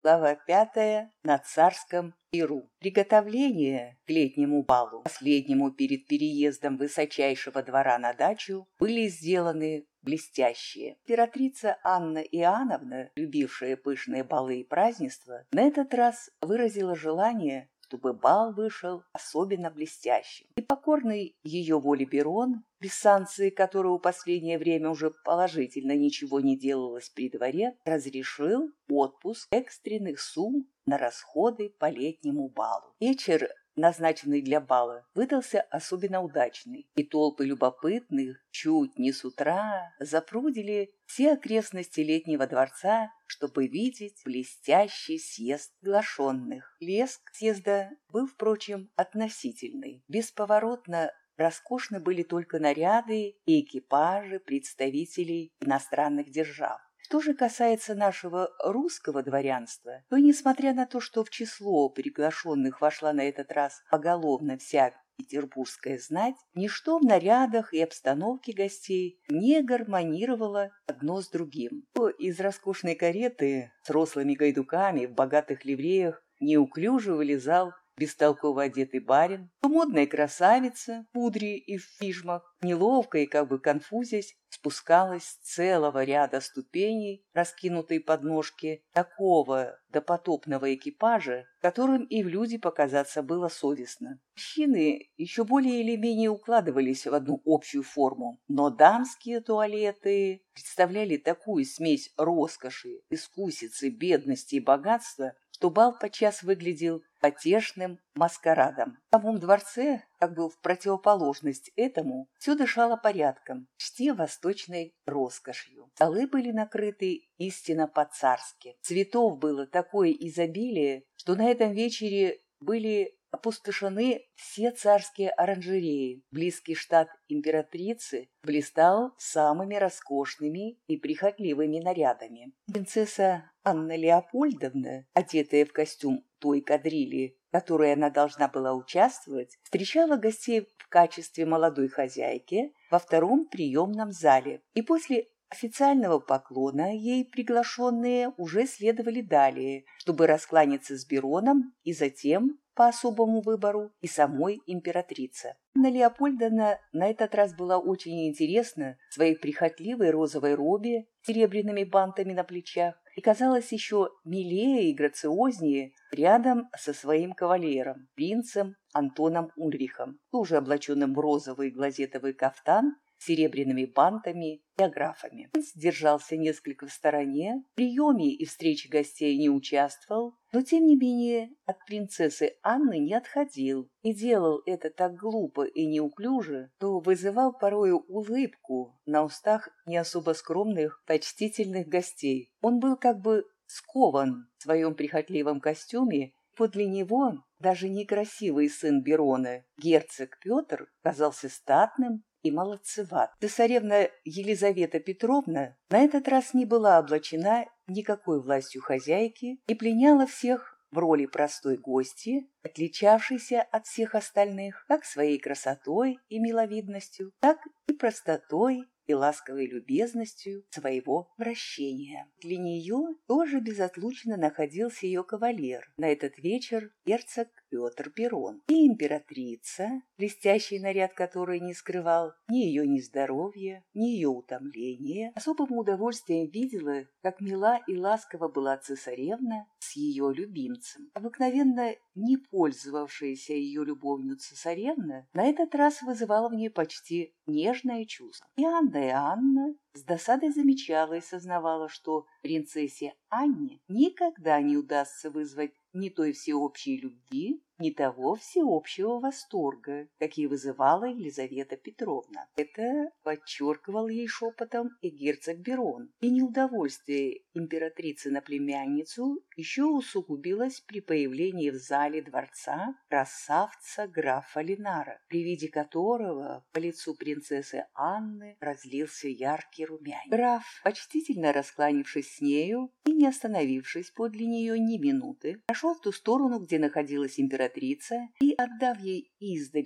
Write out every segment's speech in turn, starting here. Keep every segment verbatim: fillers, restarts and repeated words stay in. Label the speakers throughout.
Speaker 1: Глава пятая. На царском пиру. Приготовления к летнему балу, последнему перед переездом высочайшего двора на дачу, были сделаны блестящие. Императрица Анна Иоанновна, любившая пышные балы и празднества, на этот раз выразила желание, чтобы бал вышел особенно блестящим. И покорный ее воле Берон, без санкции которого в последнее время уже положительно ничего не делалось при дворе, разрешил отпуск экстренных сумм на расходы по летнему балу. Вечер, назначенный для бала, выдался особенно удачный, и толпы любопытных чуть не с утра запрудили все окрестности летнего дворца, чтобы видеть блестящий съезд приглашенных. Леск съезда был, впрочем, относительный. Бесповоротно роскошны были только наряды и экипажи представителей иностранных держав. Что же касается нашего русского дворянства, то, несмотря на то, что в число приглашенных вошла на этот раз поголовно вся петербургская знать, ничто в нарядах и обстановке гостей не гармонировало одно с другим. То из роскошной кареты с рослыми гайдуками в богатых ливреях неуклюже вылезал бестолково одетый барин, то модная красавица в пудре и в фижмах, неловко и как бы конфузясь, спускалась с целого ряда ступеней, раскинутой подножки такого допотопного экипажа, которым и в люди показаться было совестно. Мужчины еще более или менее укладывались в одну общую форму, но дамские туалеты представляли такую смесь роскоши, искусицы, бедности и богатства, что бал подчас выглядел потешным маскарадом. В самом дворце, как бы в противоположность этому, все дышало порядком, почти восточной роскошью. Столы были накрыты истинно по-царски. Цветов было такое изобилие, что на этом вечере были опустошены все царские оранжереи. Близкий штат императрицы блистал самыми роскошными и прихотливыми нарядами. Принцесса Анна Леопольдовна, одетая в костюм той кадрили, в которой она должна была участвовать, встречала гостей в качестве молодой хозяйки во втором приемном зале, и после официального поклона ей приглашенные уже следовали далее, чтобы раскланяться с Бероном и затем, по особому выбору, и самой императрице. Анна Леопольдовна на этот раз была очень интересна в своей прихотливой розовой робе с серебряными бантами на плечах и казалась еще милее и грациознее рядом со своим кавалером, принцем Антоном Ульрихом, тоже облаченным в розовый глазетовый кафтан с серебряными бантами и аграфами. Принц держался несколько в стороне, в приеме и встрече гостей не участвовал, но, тем не менее, от принцессы Анны не отходил и делал это так глупо и неуклюже, что вызывал порою улыбку на устах не особо скромных, почтительных гостей. Он был как бы скован в своем прихотливом костюме. Подле него даже некрасивый сын Берона, герцог Петр, казался статным и молодцеват. Цесаревна Елизавета Петровна на этот раз не была облачена никакой властью хозяйки и пленяла всех в роли простой гости, отличавшейся от всех остальных как своей красотой и миловидностью, так и простотой и ласковой любезностью своего вращения. Для нее тоже безотлучно находился ее кавалер, на этот вечер герцог Петр Берон, и императрица, блестящий наряд которой не скрывал ни ее нездоровья, ни ее утомления, особым удовольствием видела, как мила и ласкова была цесаревна с ее любимцем. Обыкновенно не пользовавшаяся ее любовью цесаревна на этот раз вызывала в ней почти нежное чувство. И Анна и Анна с досадой замечала и сознавала, что принцессе Анне никогда не удастся вызвать ни той всеобщей любви, ни того всеобщего восторга, какие вызывала Елизавета Петровна. Это подчеркивал ей шепотом и герцог Берон. И неудовольствие императрицы на племянницу еще усугубилось при появлении в зале дворца красавца графа Линара, при виде которого по лицу принцессы Анны разлился яркий румянец. Граф, почтительно раскланившись с нею и не остановившись подле нее ни минуты, пошел в ту сторону, где находилась императрица, и, отдав ей издали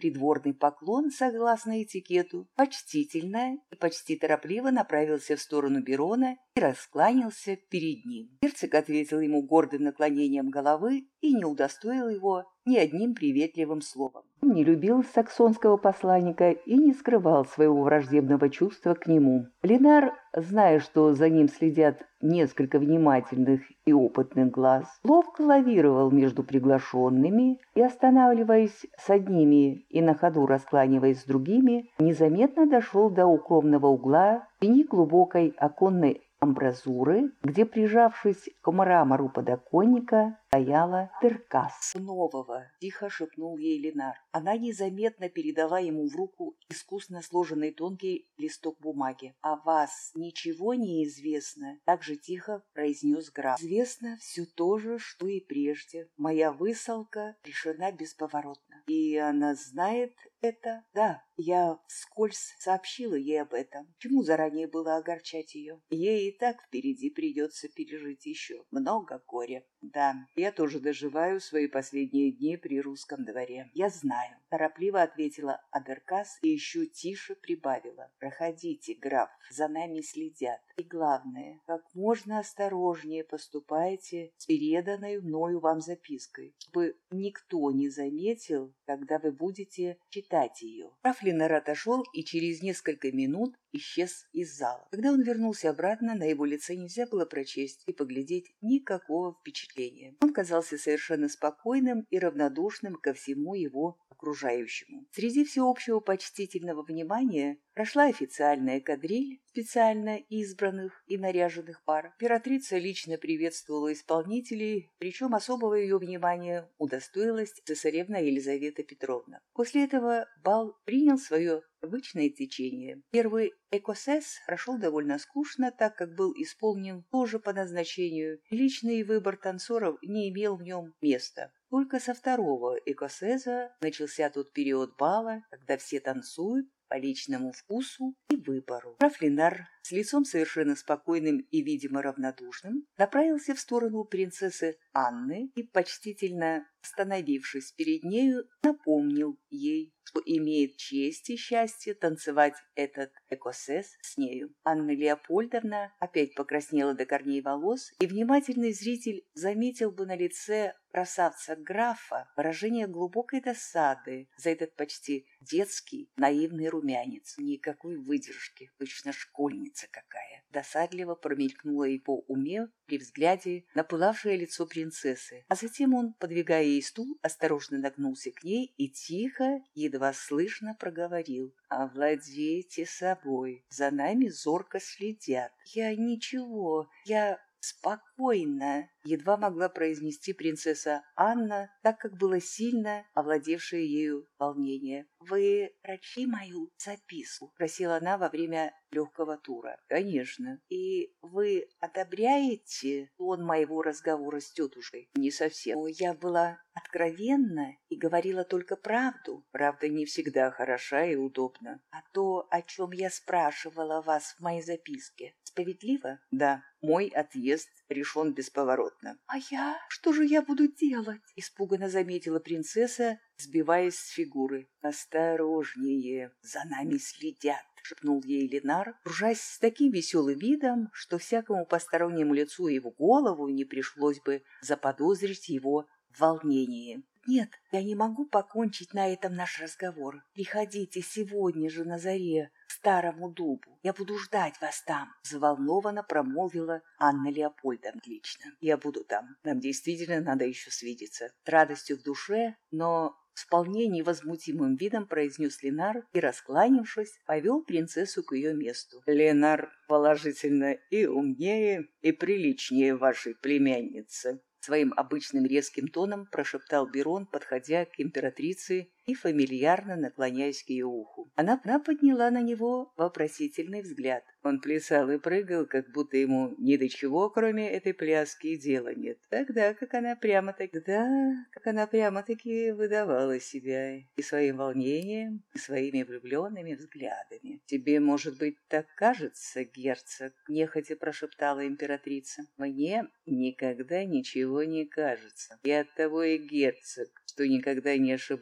Speaker 1: придворный поклон согласно этикету, почтительно и почти торопливо направился в сторону Берона и раскланялся перед ним. Герцог ответил ему гордым наклонением головы и не удостоил его ни одним приветливым словом. Он не любил саксонского посланника и не скрывал своего враждебного чувства к нему. Ленар, зная, что за ним следят несколько внимательных и опытных глаз, ловко лавировал между приглашенными и, останавливаясь с одними и на ходу раскланиваясь с другими, незаметно дошел до укромного угла в тени глубокой оконной амбразуры, где, прижавшись к мрамору подоконника, стояла Деркас. «Нового!» — тихо шепнул ей Ленар. Она незаметно передала ему в руку искусно сложенный тонкий листок бумаги. «О вас ничего не известно?» — так же тихо произнес граф. «Известно все то же, что и прежде. Моя высылка решена бесповоротно. И она знает это?» «Да, я вскользь сообщила ей об этом. Чему заранее было огорчать ее? Ей и так впереди придется пережить еще много горя. Да, я тоже доживаю свои последние дни при русском дворе. Я знаю», — торопливо ответила Адеркас и еще тише прибавила. «Проходите, граф, за нами следят. И главное, как можно осторожнее поступайте с переданной мною вам запиской, чтобы никто не заметил, когда вы будете читать ее». Граф Ленар отошел и через несколько минут исчез из зала. Когда он вернулся обратно, на его лице нельзя было прочесть и поглядеть никакого впечатления. Он казался совершенно спокойным и равнодушным ко всему его окружающему. Среди всеобщего почтительного внимания прошла официальная кадриль специально избранных и наряженных пар. Императрица лично приветствовала исполнителей, причем особого ее внимания удостоилась цесаревна Елизавета Петровна. После этого бал принял свое обычное течение. Первый экосес прошел довольно скучно, так как был исполнен тоже по назначению, и личный выбор танцоров не имел в нем места. Только со второго экосеза начался тот период бала, когда все танцуют по личному вкусу и выбору. Граф Ленар, с лицом совершенно спокойным и, видимо, равнодушным, направился в сторону принцессы Анны и, почтительно остановившись перед нею, напомнил ей, что имеет честь и счастье танцевать этот экосес с нею. Анна Леопольдовна опять покраснела до корней волос, и внимательный зритель заметил бы на лице красавца графа выражение глубокой досады за этот почти детский наивный румянец. Никакой выдержки, точно школьница какая. Досадливо промелькнула его уме при взгляде на пылавшее лицо принцессы, а затем он, подвигая ей стул, осторожно нагнулся к ней и тихо, едва слышно проговорил: «Овладейте собой, за нами зорко следят». «Я ничего, я спокойно», — едва могла произнести принцесса Анна, так как было сильно овладевшее ею волнение. «Вы прочли мою записку?» — просила она во время легкого тура. «Конечно». «И вы одобряете тон моего разговора с тетушкой?» «Не совсем». «О, я была откровенна и говорила только правду». «Правда не всегда хороша и удобна». «А то, о чем я спрашивала вас в моей записке, справедливо?» «Да, мой отъезд решен бесповоротно». «А я? Что же я буду делать?» — испуганно заметила принцесса, сбиваясь с фигуры. «Осторожнее, за нами следят», — шепнул ей Ленар, кружась с таким веселым видом, что всякому постороннему лицу его голову не пришлось бы заподозрить его в волнении. «Нет, я не могу покончить на этом наш разговор. Приходите сегодня же на заре к старому дубу. Я буду ждать вас там», — взволнованно промолвила Анна Леопольдовна. «Отлично, я буду там. Нам действительно надо еще свидеться». С радостью в душе, но с вполне невозмутимым видом произнес Ленар и, раскланившись, повел принцессу к ее месту. «Ленар положительно и умнее, и приличнее вашей племянницы», — своим обычным резким тоном прошептал Берон, подходя к императрице и фамильярно наклоняясь к ее уху. Она, она подняла на него вопросительный взгляд. Он плясал и прыгал, как будто ему ни до чего, кроме этой пляски, и дела нет. Тогда как она прямо-таки, да, как она прямо-таки выдавала себя и своим волнением, и своими влюбленными взглядами. «Тебе, может быть, так кажется, герцог?» — нехотя прошептала императрица. «Мне никогда ничего не кажется. И оттого и герцог, что никогда не ошибался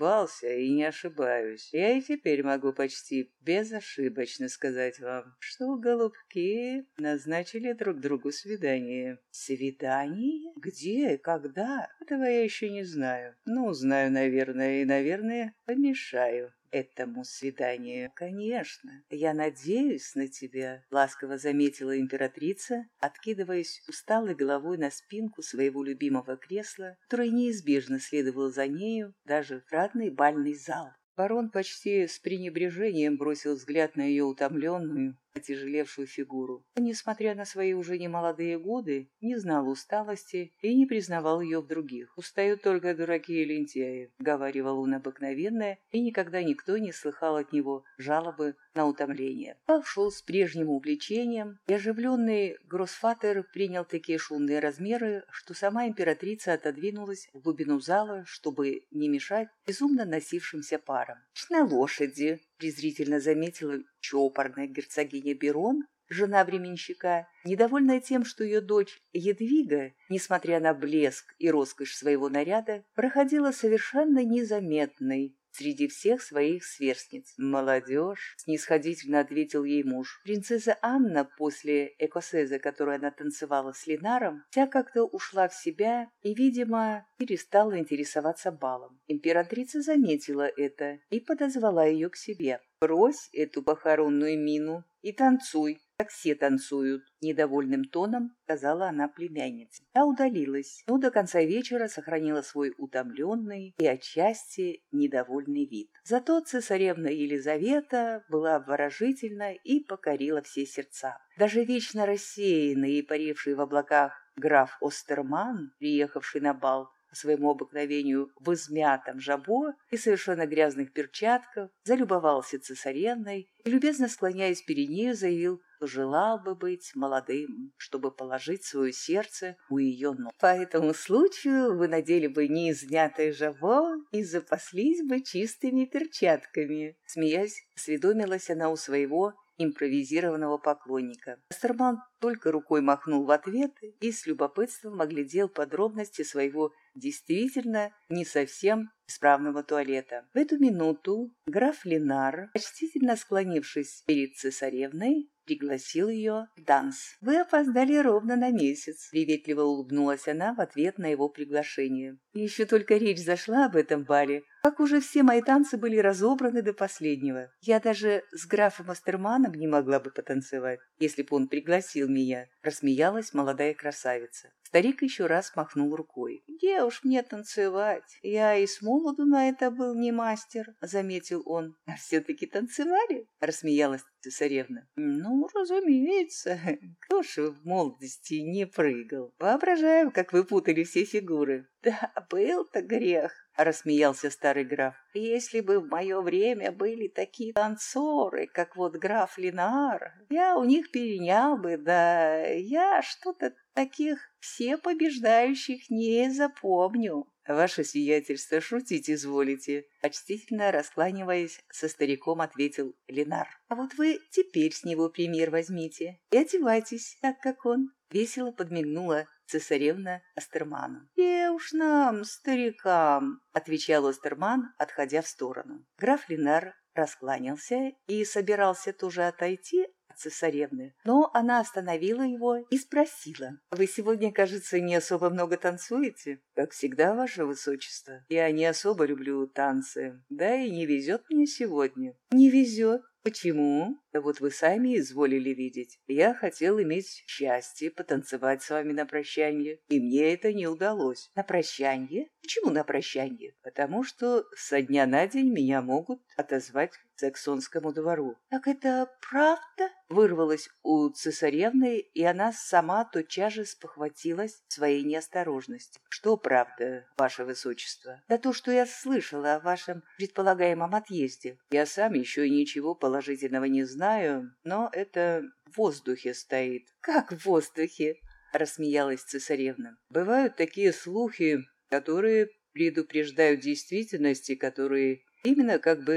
Speaker 1: и не ошибаюсь. Я и теперь могу почти безошибочно сказать вам, что голубки назначили друг другу свидание. Свидание? Где и когда? Этого я еще не знаю. Ну, знаю, наверное, и, наверное, помешаю этому свиданию. Конечно, я надеюсь на тебя, ласково заметила императрица, откидываясь усталой головой на спинку своего любимого кресла, которое неизбежно следовало за нею даже в ратный бальный зал. Барон почти с пренебрежением бросил взгляд на ее утомленную, отяжелевшую фигуру. Он, несмотря на свои уже немолодые годы, не знал усталости и не признавал ее в других. «Устают только дураки и лентяи», — говаривал он обыкновенно, и никогда никто не слыхал от него жалобы на утомление. Бал шел с прежним увлечением, и оживленный гроссфатер принял такие шумные размеры, что сама императрица отодвинулась в глубину зала, чтобы не мешать безумно носившимся парам. «На лошади», — презрительно заметила чопорная герцогиня Берон, жена временщика, недовольная тем, что ее дочь Едвига, несмотря на блеск и роскошь своего наряда, проходила совершенно незаметной среди всех своих сверстниц. «Молодежь», — снисходительно ответил ей муж. Принцесса Анна после экосеза, которую она танцевала с Ленаром, вся как-то ушла в себя и, видимо, перестала интересоваться балом. Императрица заметила это и подозвала ее к себе. «Брось эту похоронную мину и танцуй, как все танцуют», — недовольным тоном сказала она племяннице. Та удалилась, но до конца вечера сохранила свой утомленный и отчасти недовольный вид. Зато цесаревна Елизавета была обворожительна и покорила все сердца. Даже вечно рассеянный и паривший в облаках граф Остерман, приехавший на бал, по своему обыкновению в измятом жабо и совершенно грязных перчатках, залюбовался цесаревной и, любезно склоняясь перед нею, заявил, что желал бы быть молодым, чтобы положить свое сердце у ее ног. По этому случаю вы надели бы неизмятое жабо и запаслись бы чистыми перчатками. Смеясь, осведомилась она у своего импровизированного поклонника. Астерман только рукой махнул в ответ и с любопытством оглядел подробности своего действительно не совсем исправного туалета. В эту минуту граф Ленар, почтительно склонившись перед цесаревной, пригласил ее в данс. «Вы опоздали ровно на месяц», — приветливо улыбнулась она в ответ на его приглашение. «Еще только речь зашла об этом бале, как уже все мои танцы были разобраны до последнего. Я даже с графом Астерманом не могла бы потанцевать, если бы он пригласил меня», — рассмеялась молодая красавица. Старик еще раз махнул рукой. «Где уж мне танцевать? Я и с молоду на это был не мастер», — заметил он. «А все-таки танцевали?» — рассмеялась цесаревна. «Ну, разумеется. Кто ж в молодости не прыгал? Воображаю, как вы путали все фигуры». «Да, был-то грех», — рассмеялся старый граф. «Если бы в мое время были такие танцоры, как вот граф Ленар, я у них перенял бы, да я что-то таких все побеждающих не запомню». «Ваше сиятельство, шутить изволите», — почтительно раскланиваясь со стариком, ответил Ленар. «А вот вы теперь с него пример возьмите и одевайтесь так, как он», — весело подмигнула цесаревна Астерману. «И уж нам, старикам», — отвечал Астерман, отходя в сторону. Граф Ленар раскланялся и собирался тоже отойти от цесаревны, но она остановила его и спросила: «Вы сегодня, кажется, не особо много танцуете?» «Как всегда, ваше высочество. Я не особо люблю танцы, да и не везет мне сегодня». «Не везет? Почему?» «Да вот вы сами изволили видеть. Я хотел иметь счастье потанцевать с вами на прощанье, и мне это не удалось». «На прощанье? Почему на прощанье?» «Потому что со дня на день меня могут отозвать к Саксонскому двору». «Так это правда?» Вырвалась у цесаревны, и она сама тотчас же спохватилась в своей неосторожности. «Что правда, ваше высочество?» «Да то, что я слышала о вашем предполагаемом отъезде. Я сам еще ничего положительного не знаю, но это в воздухе стоит». «Как в воздухе?» — рассмеялась цесаревна. «Бывают такие слухи, которые предупреждают действительности, которые именно как бы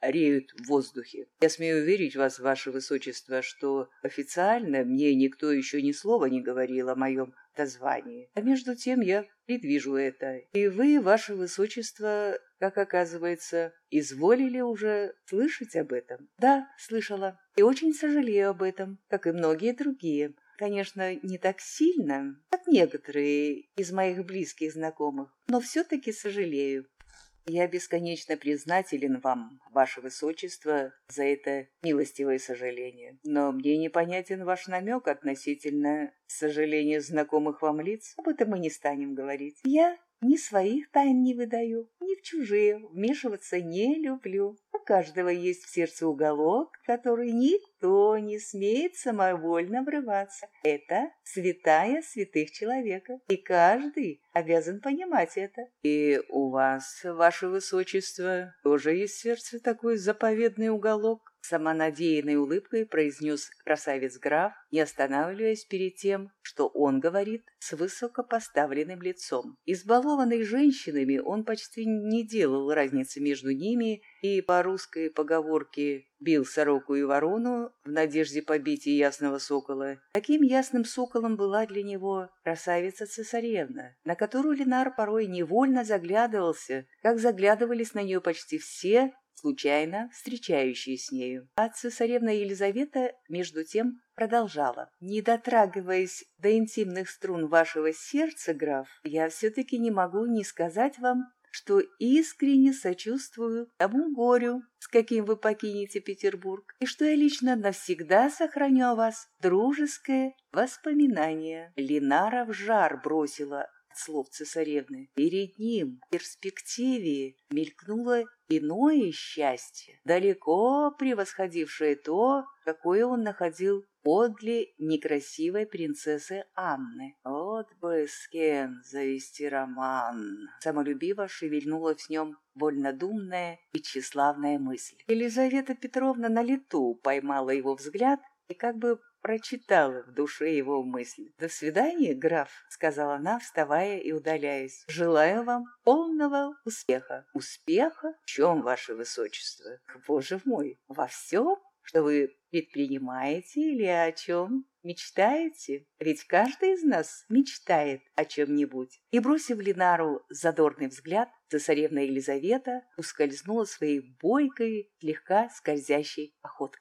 Speaker 1: реют в воздухе. Я смею уверить вас, ваше высочество, что официально мне никто еще ни слова не говорил о моем дозвании. А между тем я предвижу это. И вы, ваше высочество, как оказывается, изволили уже слышать об этом? Да, слышала. И очень сожалею об этом, как и многие другие. Конечно, не так сильно, как некоторые из моих близких знакомых, но все-таки сожалею. Я бесконечно признателен вам, ваше высочество, за это милостивое сожаление. Но мне непонятен ваш намек относительно сожаления знакомых вам лиц. Об этом мы не станем говорить. Я ни своих тайн не выдаю, ни в чужие вмешиваться не люблю. У каждого есть в сердце уголок, в который никто не смеет самовольно врываться. Это святая святых человека, и каждый обязан понимать это. И у вас, ваше высочество, тоже есть в сердце такой заповедный уголок? Самонадеянной улыбкой произнес красавец-граф, не останавливаясь перед тем, что он говорит с высокопоставленным лицом. Избалованный женщинами, он почти не делал разницы между ними и по русской поговорке «бил сороку и ворону» в надежде побить и ясного сокола. Таким ясным соколом была для него красавица-цесаревна, на которую Ленар порой невольно заглядывался, как заглядывались на нее почти все, случайно встречающие с нею. А цесаревна Елизавета, между тем, продолжала. «Не дотрагиваясь до интимных струн вашего сердца, граф, я все-таки не могу не сказать вам, что искренне сочувствую тому горю, с каким вы покинете Петербург, и что я лично навсегда сохраню о вас дружеское воспоминание». Ленара в жар бросила слов цесаревны. Перед ним в перспективе мелькнуло иное счастье, далеко превосходившее то, какое он находил подле некрасивой принцессы Анны. Вот бы с кем завести роман. Самолюбиво шевельнулась в нем вольнодумная и тщеславная мысль. Елизавета Петровна на лету поймала его взгляд и как бы прочитала в душе его мысли. «До свидания, граф», — сказала она, вставая и удаляясь. «Желаю вам полного успеха». «Успеха? В чем, ваше высочество?» «Боже мой, во всем, что вы предпринимаете или о чем мечтаете? Ведь каждый из нас мечтает о чем-нибудь». И, бросив Ленару задорный взгляд, цесаревна Елизавета ускользнула своей бойкой, слегка скользящей походкой.